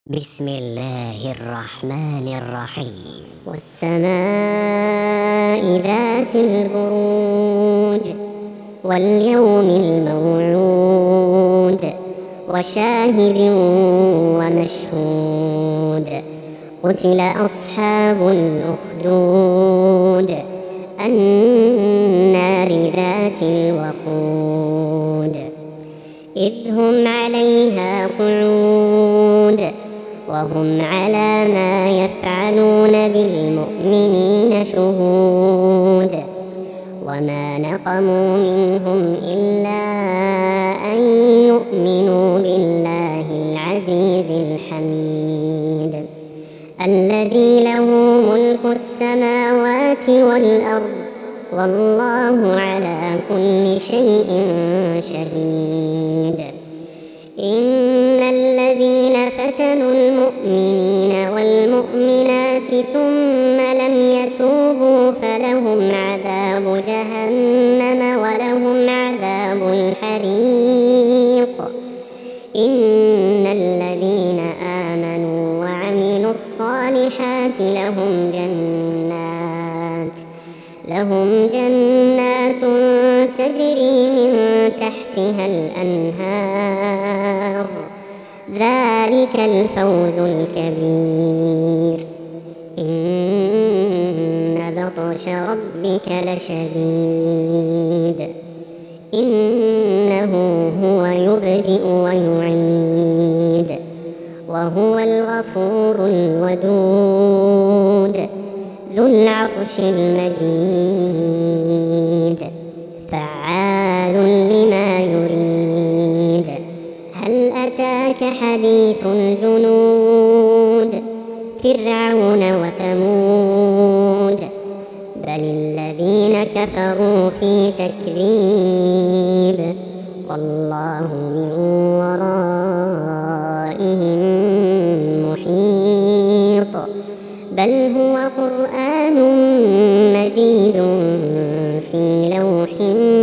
بسم الله الرحمن الرحيم. والسماء ذات البروج واليوم الموعود وشاهد ومشهود. قتل أصحاب الأخدود النار ذات الوقود إذ هم عليها قعود وهم على ما يفعلون بالمؤمنين شهود. وما نقموا منهم إلا أن يؤمنوا بالله العزيز الحميد الذي له ملك السماوات والأرض والله على كل شيء شهيد. إن الذين فتنوا المؤمنين والمؤمنات ثم لم يتوبوا فلهم عذاب جهنم ولهم عذاب الحريق. إن الذين آمنوا وعملوا الصالحات لهم جنات تجري من تحتها الأنهار ذلك الفوز الكبير. إن بطش ربك لشديد إنه هو يبدئ ويعيد وهو الغفور الودود ذو العرش المجيد فعال لما يريد. هل أتاك حديث الجنود فرعون وثمود بل الذين كفروا في تكذيب والله من ورائهم محيط. بل هو قرآن مجيد في لوح